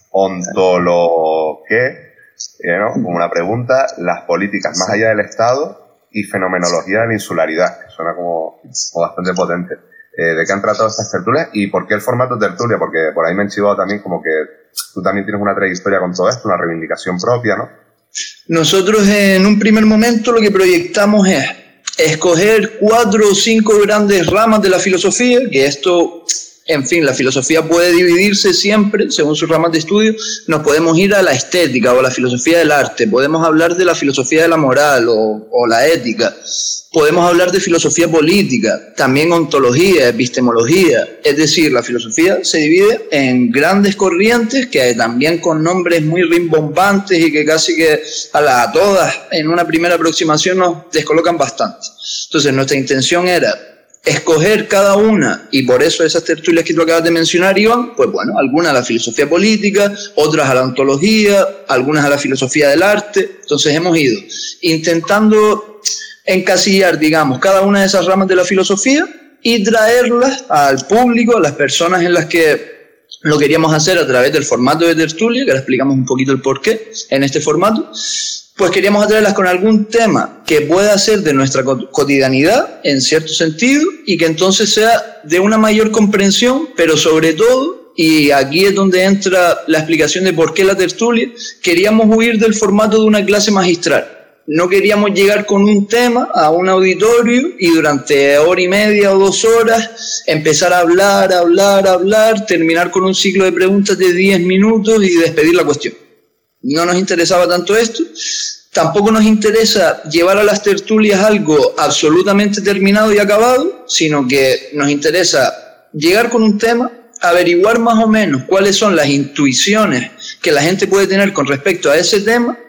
ontoloqué, ¿no? Como una pregunta, las políticas más allá del Estado y fenomenología de la insularidad, que suena como bastante potente. ¿De qué han tratado estas tertulias y por qué el formato tertulia? Porque por ahí me han chivado también como que tú también tienes una trayectoria con todo esto, una reivindicación propia, ¿no? Nosotros en un primer momento lo que proyectamos es escoger 4 o 5 grandes ramas de la filosofía, que esto, en fin, la filosofía puede dividirse siempre según sus ramas de estudio. Nos podemos ir a la estética o a la filosofía del arte, podemos hablar de la filosofía de la moral o la ética, podemos hablar de filosofía política, también ontología, epistemología. Es decir, la filosofía se divide en grandes corrientes que también con nombres muy rimbombantes y que casi que a todas en una primera aproximación nos descolocan bastante. Entonces nuestra intención era escoger cada una, y por eso esas tertulias que tú acabas de mencionar, Iván, pues bueno, algunas a la filosofía política, otras a la ontología, algunas a la filosofía del arte. Entonces hemos ido intentando encasillar, digamos, cada una de esas ramas de la filosofía y traerlas al público, a las personas en las que lo queríamos hacer a través del formato de tertulia, que ahora explicamos un poquito el porqué en este formato. Pues queríamos atraerlas con algún tema que pueda ser de nuestra cotidianidad, en cierto sentido, y que entonces sea de una mayor comprensión, pero sobre todo, y aquí es donde entra la explicación de por qué la tertulia, queríamos huir del formato de una clase magistral. No queríamos llegar con un tema a un auditorio y durante hora y media o 2 horas empezar a hablar, terminar con un ciclo de preguntas de 10 minutos y despedir la cuestión. No nos interesaba tanto esto. Tampoco nos interesa llevar a las tertulias algo absolutamente terminado y acabado, sino que nos interesa llegar con un tema, averiguar más o menos cuáles son las intuiciones que la gente puede tener con respecto a ese tema,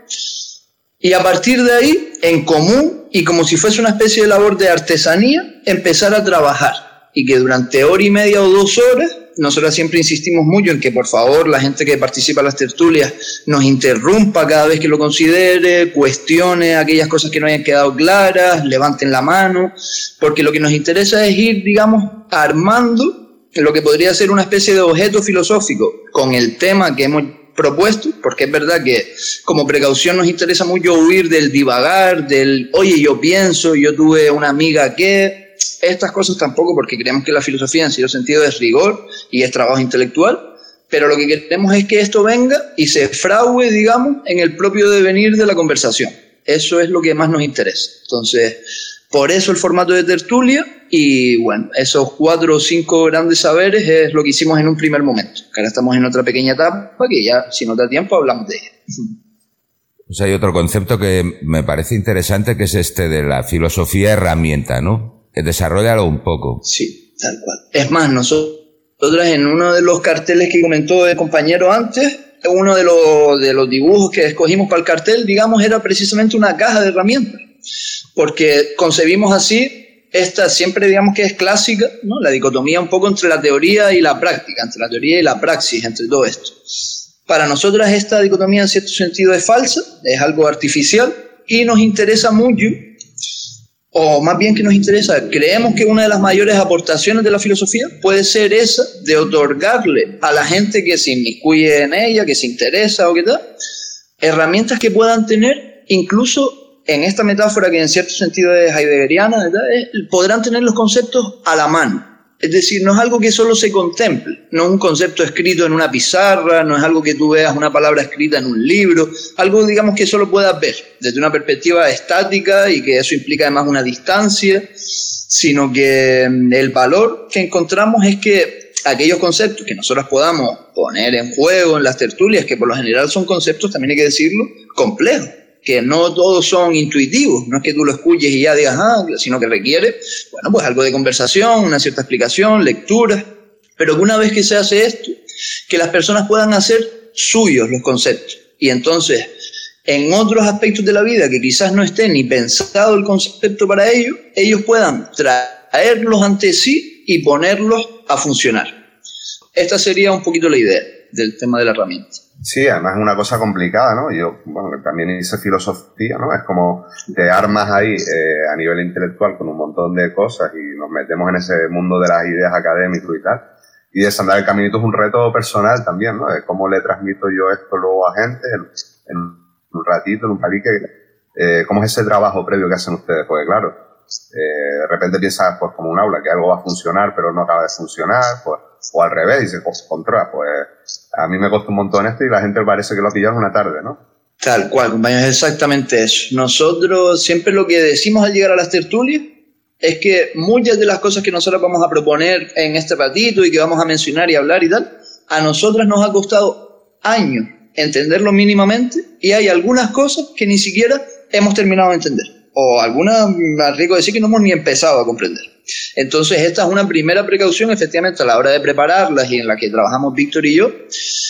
y a partir de ahí, en común, y como si fuese una especie de labor de artesanía, empezar a trabajar. Y que durante hora y media o 2 horas, nosotros siempre insistimos mucho en que por favor la gente que participa en las tertulias nos interrumpa cada vez que lo considere, cuestione aquellas cosas que no hayan quedado claras, levanten la mano, porque lo que nos interesa es ir, digamos, armando lo que podría ser una especie de objeto filosófico con el tema que hemos propuesto, porque es verdad que como precaución nos interesa mucho huir del divagar, del oye, yo pienso, yo tuve una amiga que... Estas cosas tampoco, porque creemos que la filosofía en cierto sentido es rigor y es trabajo intelectual, pero lo que queremos es que esto venga y se frague, digamos, en el propio devenir de la conversación. Eso es lo que más nos interesa. Entonces, por eso el formato de tertulia, y bueno, esos 4 o 5 grandes saberes es lo que hicimos en un primer momento. Ahora estamos en otra pequeña etapa que ya, si nos da tiempo, hablamos de ella. Pues hay otro concepto que me parece interesante, que es este de la filosofía herramienta, ¿no? Desarróllalo un poco. Sí, tal cual. Es más, nosotros en uno de los carteles que comentó el compañero antes, uno de los dibujos que escogimos para el cartel, digamos, era precisamente una caja de herramientas. porque concebimos así esta siempre digamos que es clásica, ¿no? La dicotomía un poco entre la teoría y la práctica, entre la teoría y la praxis, entre todo esto. Para nosotras esta dicotomía en cierto sentido es falsa, es algo artificial y nos interesa mucho, o más bien que nos interesa, creemos que una de las mayores aportaciones de la filosofía puede ser esa de otorgarle a la gente que se inmiscuye en ella, que se interesa o qué tal, herramientas que puedan tener incluso en esta metáfora que en cierto sentido es heideggeriana, ¿verdad? Podrán tener los conceptos a la mano. Es decir, no es algo que solo se contemple, no es un concepto escrito en una pizarra, no es algo que tú veas una palabra escrita en un libro, algo digamos que solo puedas ver desde una perspectiva estática y que eso implica además una distancia, sino que el valor que encontramos es que aquellos conceptos que nosotros podamos poner en juego en las tertulias, que por lo general son conceptos, también hay que decirlo, complejos, que no todos son intuitivos, no es que tú lo escuches y ya digas, sino que requiere, bueno, pues algo de conversación, una cierta explicación, lectura, pero que una vez que se hace esto, que las personas puedan hacer suyos los conceptos, y entonces, en otros aspectos de la vida que quizás no esté ni pensado el concepto para ellos, ellos puedan traerlos ante sí y ponerlos a funcionar. Esta sería un poquito la idea del tema de la herramienta. Sí, además es una cosa complicada, ¿no? Yo, bueno, también hice filosofía, ¿no? Es como te armas ahí a nivel intelectual con un montón de cosas y nos metemos en ese mundo de las ideas académicas y tal. Y desandar el caminito es un reto personal también, ¿no? De cómo le transmito yo esto luego a gente en un ratito, en un palique. ¿Cómo es ese trabajo previo que hacen ustedes? Porque claro, de repente piensas, pues como un aula, que algo va a funcionar pero no acaba de funcionar, pues, o al revés, dices, pues contra, pues a mí me costó un montón esto y la gente parece que lo ha pillado en una tarde, ¿no? Tal cual, compañeros, es exactamente eso. Nosotros siempre lo que decimos al llegar a las tertulias es que muchas de las cosas que nosotros vamos a proponer en este ratito y que vamos a mencionar y hablar y tal, a nosotras nos ha costado años entenderlo mínimamente y hay algunas cosas que ni siquiera hemos terminado de entender. O algunas, más rico decir, que no hemos ni empezado a comprender. Entonces esta es una primera precaución efectivamente a la hora de prepararlas y en la que trabajamos Víctor y yo,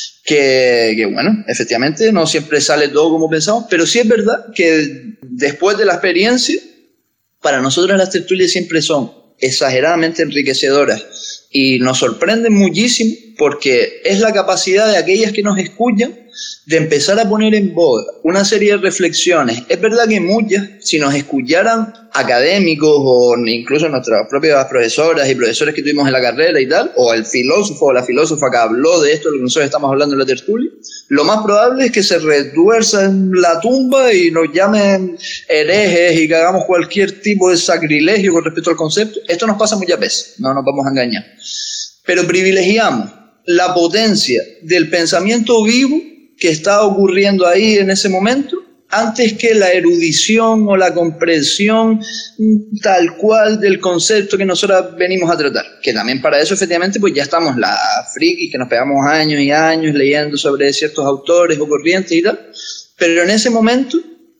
que bueno, efectivamente no siempre sale todo como pensamos, pero sí es verdad que después de la experiencia, para nosotros las tertulias siempre son exageradamente enriquecedoras y nos sorprenden muchísimo porque es la capacidad de aquellas que nos escuchan de empezar a poner en boga una serie de reflexiones. Es verdad que muchas, si nos escucharan académicos o incluso nuestras propias profesoras y profesores que tuvimos en la carrera y tal, o el filósofo o la filósofa que habló de esto, lo que nosotros estamos hablando en la tertulia, lo más probable es que se retuerza en la tumba y nos llamen herejes y que hagamos cualquier tipo de sacrilegio con respecto al concepto. Esto nos pasa muchas veces, no nos vamos a engañar. Pero privilegiamos la potencia del pensamiento vivo que está ocurriendo ahí en ese momento, antes que la erudición o la comprensión tal cual del concepto que nosotros venimos a tratar. Que también para eso efectivamente pues ya estamos las frikis que nos pegamos años y años leyendo sobre ciertos autores o corrientes y tal, pero en ese momento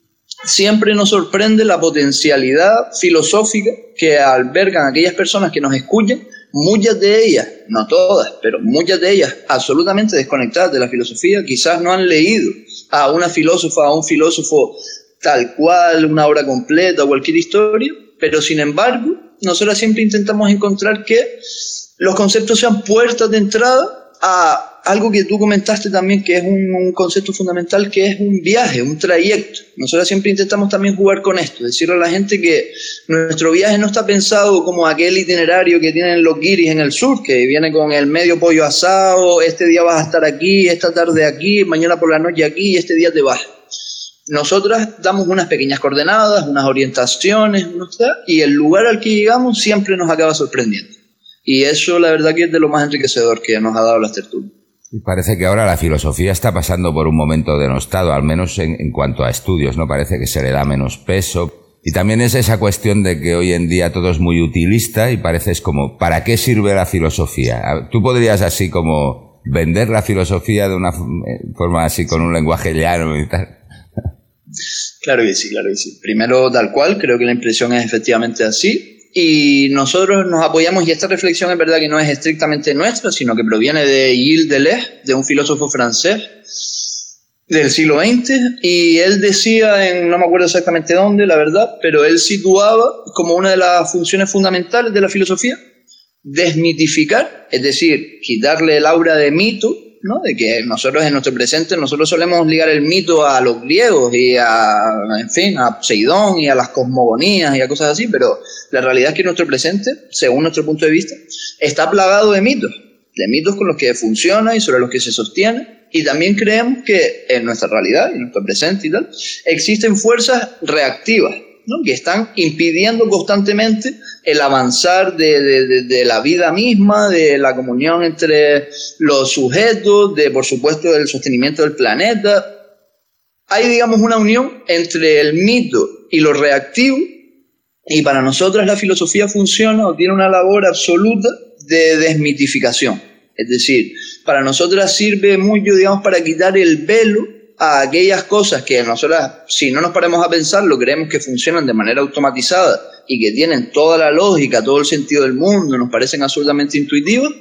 siempre nos sorprende la potencialidad filosófica que albergan aquellas personas que nos escuchan, muchas de ellas, no todas, pero muchas de ellas absolutamente desconectadas de la filosofía, quizás no han leído a una filósofa, a un filósofo tal cual, una obra completa o cualquier historia, pero sin embargo, nosotros siempre intentamos encontrar que los conceptos sean puertas de entrada a algo que tú comentaste también, que es un concepto fundamental, que es un viaje, un trayecto. Nosotros siempre intentamos también jugar con esto, decirle a la gente que nuestro viaje no está pensado como aquel itinerario que tienen los guiris en el sur, que viene con el medio pollo asado, este día vas a estar aquí, esta tarde aquí, mañana por la noche aquí y este día te vas. Nosotras damos unas pequeñas coordenadas, unas orientaciones, y el lugar al que llegamos siempre nos acaba sorprendiendo. Y eso la verdad que es de lo más enriquecedor que nos ha dado las tertulias. Y parece que ahora la filosofía está pasando por un momento denostado, al menos en cuanto a estudios, ¿no? Parece que se le da menos peso. Y también es esa cuestión de que hoy en día todo es muy utilista y pareces como, ¿para qué sirve la filosofía? Tú podrías así como vender la filosofía de una forma así con un lenguaje llano y tal. Claro que sí, claro que sí. Primero, tal cual, creo que la impresión es efectivamente así. Y nosotros nos apoyamos, y esta reflexión es verdad que no es estrictamente nuestra, sino que proviene de Gilles Deleuze, de un filósofo francés, del siglo XX, y él decía, no me acuerdo exactamente dónde, la verdad, pero él situaba como una de las funciones fundamentales de la filosofía desmitificar, es decir, quitarle el aura de mito, ¿no? De que nosotros en nuestro presente, nosotros solemos ligar el mito a los griegos y a Poseidón y a las cosmogonías y a cosas así, pero la realidad es que nuestro presente, según nuestro punto de vista, está plagado de mitos con los que funciona y sobre los que se sostiene, y también creemos que en nuestra realidad, en nuestro presente y tal, existen fuerzas reactivas, ¿no? Que están impidiendo constantemente el avanzar de la vida misma, de la comunión entre los sujetos, por supuesto, del sostenimiento del planeta. Hay, digamos, una unión entre el mito y lo reactivo, y para nosotras la filosofía funciona o tiene una labor absoluta de desmitificación. Es decir, para nosotras sirve mucho, digamos, para quitar el velo a aquellas cosas que nosotras, si no nos paramos a pensarlo, creemos que funcionan de manera automatizada y que tienen toda la lógica, todo el sentido del mundo, nos parecen absolutamente intuitivas.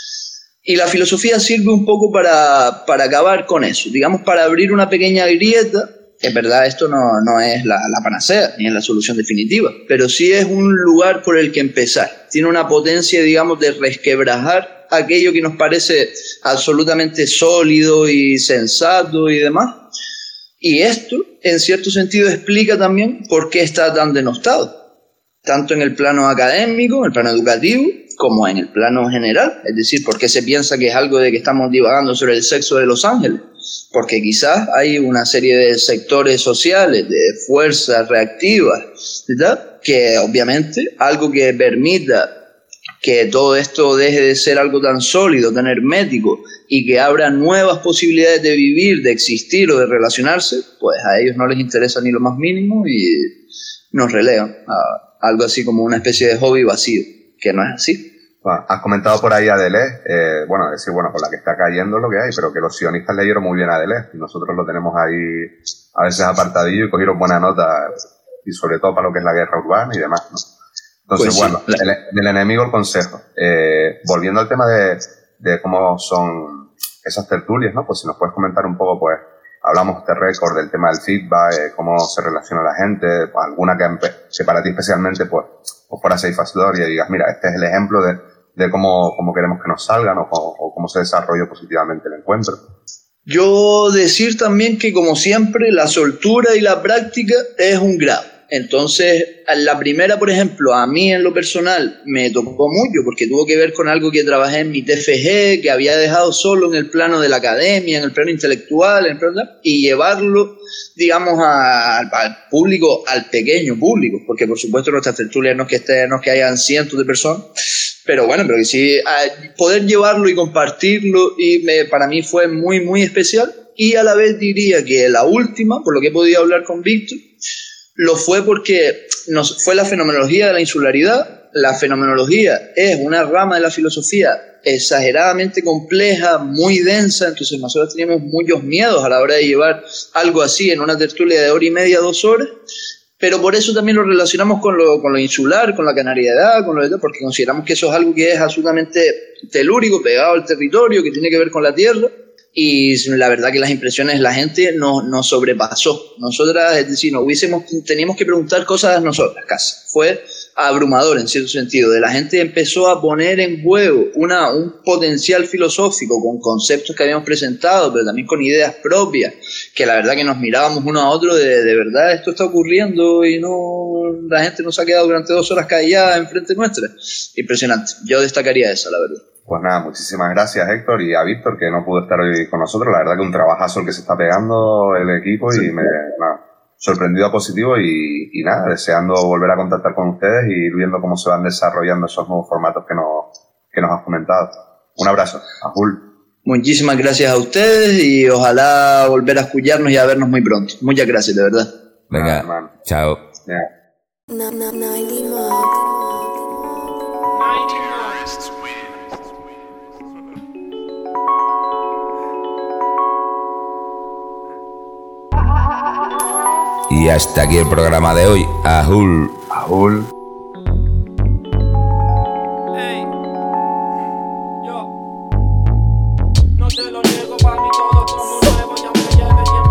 Y la filosofía sirve un poco para acabar con eso, digamos, para abrir una pequeña grieta. Es verdad, esto no es la panacea, ni es la solución definitiva, pero sí es un lugar por el que empezar. Tiene una potencia, digamos, de resquebrajar aquello que nos parece absolutamente sólido y sensato y demás. Y esto, en cierto sentido, explica también por qué está tan denostado, tanto en el plano académico, en el plano educativo, como en el plano general. Es decir, por qué se piensa que es algo de que estamos divagando sobre el sexo de los ángeles. Porque quizás hay una serie de sectores sociales, de fuerzas reactivas, ¿verdad? Que obviamente algo que permita que todo esto deje de ser algo tan sólido, tan hermético, y que abra nuevas posibilidades de vivir, de existir o de relacionarse, pues a ellos no les interesa ni lo más mínimo y nos relegan a algo así como una especie de hobby vacío, que no es así. Bueno, has comentado por ahí a Deleuze, por la que está cayendo lo que hay, pero que los sionistas leyeron muy bien a Deleuze, y nosotros lo tenemos ahí a veces apartadillo y cogieron buena nota, y sobre todo para lo que es la guerra urbana y demás, ¿no? Entonces, pues sí, del enemigo el consejo. Volviendo al tema de cómo son esas tertulias, ¿no? Pues si nos puedes comentar un poco, pues, hablamos de récord, del tema del feedback, cómo se relaciona la gente, pues, alguna que para ti especialmente, pues fuera satisfactoria y digas, mira, este es el ejemplo de cómo queremos que nos salgan o cómo se desarrolla positivamente el encuentro. Yo decir también que, como siempre, la soltura y la práctica es un grado. Entonces, la primera, por ejemplo, a mí en lo personal me tocó mucho porque tuvo que ver con algo que trabajé en mi TFG, que había dejado solo en el plano de la academia, en el plano intelectual, y llevarlo, digamos, al público, al pequeño público, porque por supuesto nuestras tertulias no es que hayan cientos de personas, pero bueno, pero que sí, poder llevarlo y compartirlo para mí fue muy, muy especial. Y a la vez diría que la última, por lo que he podido hablar con Víctor, lo fue porque fue la fenomenología de la insularidad. La fenomenología es una rama de la filosofía exageradamente compleja, muy densa, entonces nosotros teníamos muchos miedos a la hora de llevar algo así en una tertulia de hora y media, 2 horas, pero por eso también lo relacionamos con lo insular, con la canariedad, porque consideramos que eso es algo que es absolutamente telúrico, pegado al territorio, que tiene que ver con la tierra. Y la verdad que las impresiones de la gente nos sobrepasó. Nosotras, es decir, teníamos que preguntar cosas a nosotras casi. Fue abrumador en cierto sentido. La gente empezó a poner en juego un potencial filosófico con conceptos que habíamos presentado, pero también con ideas propias, que la verdad que nos mirábamos uno a otro de verdad esto está ocurriendo y la gente nos ha quedado durante 2 horas callada enfrente nuestra. Impresionante. Yo destacaría esa, la verdad. Pues nada, muchísimas gracias, Héctor, y a Víctor, que no pudo estar hoy con nosotros. La verdad que un trabajazo el que se está pegando el equipo, sí, y me sorprendido a positivo y nada, deseando volver a contactar con ustedes y ir viendo cómo se van desarrollando esos nuevos formatos que nos has comentado. Un abrazo, Azul. Muchísimas gracias a ustedes y ojalá volver a escucharnos y a vernos muy pronto. Muchas gracias, de verdad. Venga, chao. Y hasta aquí el programa de hoy. Ahul. Ahul. Hey, yo. No te lo niego, para mí todo como nuevo, ya me lleve tiempo.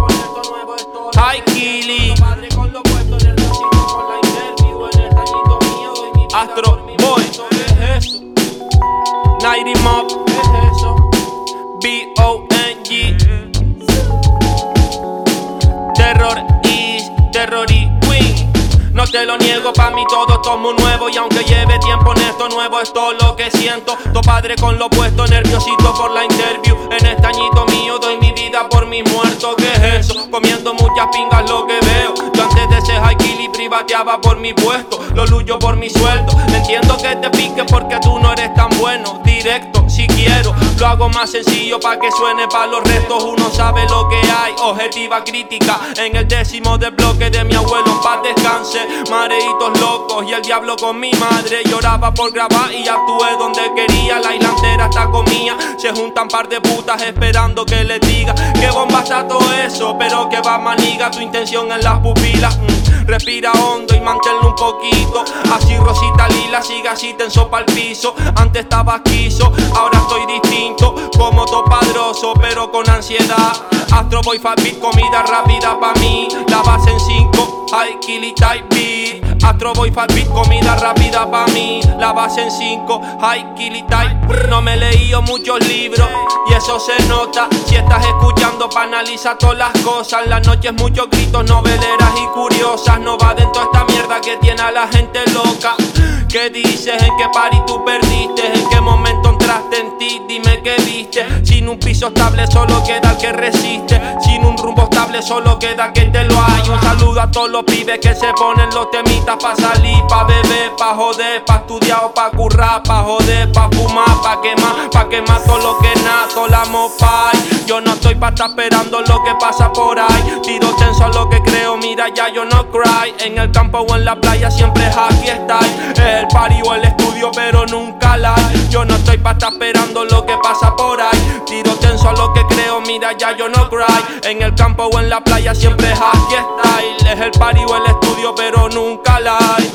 No te lo niego, pa' mí todo esto es muy nuevo. Y aunque lleve tiempo en esto nuevo, es todo lo que siento. Tu padre con lo puesto, nerviosito por la interview. En este añito mío doy mi vida por mis muertos. ¿Qué es eso? Comiendo muchas pingas lo que veo. Yo antes de ser high kill y privateaba por mi puesto. Lo lucho por mi sueldo. Entiendo que te pique porque tú no eres tan bueno. Directo, si quiero, lo hago más sencillo pa' que suene pa' los restos. Uno sabe lo que hay, objetiva crítica. En el 10º del bloque de mi abuelo, en paz descanse. Mareitos locos y el diablo con mi madre. Lloraba por grabar y actué donde quería. La isla entera está comía. Se juntan par de putas esperando que les diga que bomba está todo eso, pero que va maniga. Tu intención en las pupilas. Respira hondo y manténlo un poquito. Así Rosita Lila sigue así tenso pa'l piso. Antes estaba quiso, ahora estoy distinto. Como topadroso pero con ansiedad. Astro Boy Fat Beat, comida rápida pa' mí. La base en 5, high kill y type beat. Astro Boy Fat Beat, comida rápida pa' mí. La base en 5, high kill y type. No me he leído muchos libros y eso se nota. Si estás escuchando pa' analizar todas las cosas. En las noches muchos gritos, noveleras y curiosas. No va dentro esta mierda que tiene a la gente loca. ¿Qué dices? ¿En qué party tú perdiste? ¿En qué momento entraste en ti? Dime qué viste. Sin un piso estable solo queda el que resiste. Sin un rumbo estable solo queda que te lo hay. Un saludo a todos los pibes que se ponen los temitas pa' salir, pa' beber, pa' joder, pa' estudiar o pa' currar, pa' joder, pa' fumar, pa' quemar todo lo que nato, la mopa. Yo no estoy pa' estar esperando lo que pasa por ahí. Tiro tenso a lo que creo, mira ya yo no cry. En el campo o en la playa siempre es happy style. El party o el estudio pero nunca live. Yo no estoy pa' estar esperando lo que pasa por ahí. Tiro tenso a lo que creo, mira ya yo no cry. En el campo o en la playa siempre es happy style. Es el party o el estudio pero nunca live.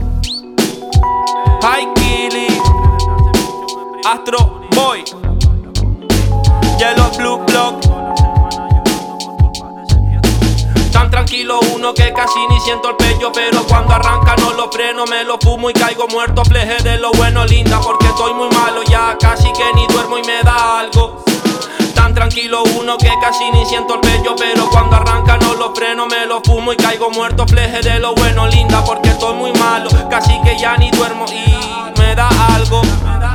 High Killy, Astro Boy, Yellow Blue Block. Tan tranquilo uno que casi ni siento el pecho, pero cuando arranca no lo freno, me lo fumo y caigo muerto. Fleje de lo bueno, linda, porque estoy muy malo ya, casi que ni duermo y me da algo. Tan tranquilo uno que casi ni siento el pecho, pero cuando arranca no lo freno, me lo fumo y caigo muerto. Fleje de lo bueno, linda, porque estoy muy malo, casi que ya ni duermo y me da algo.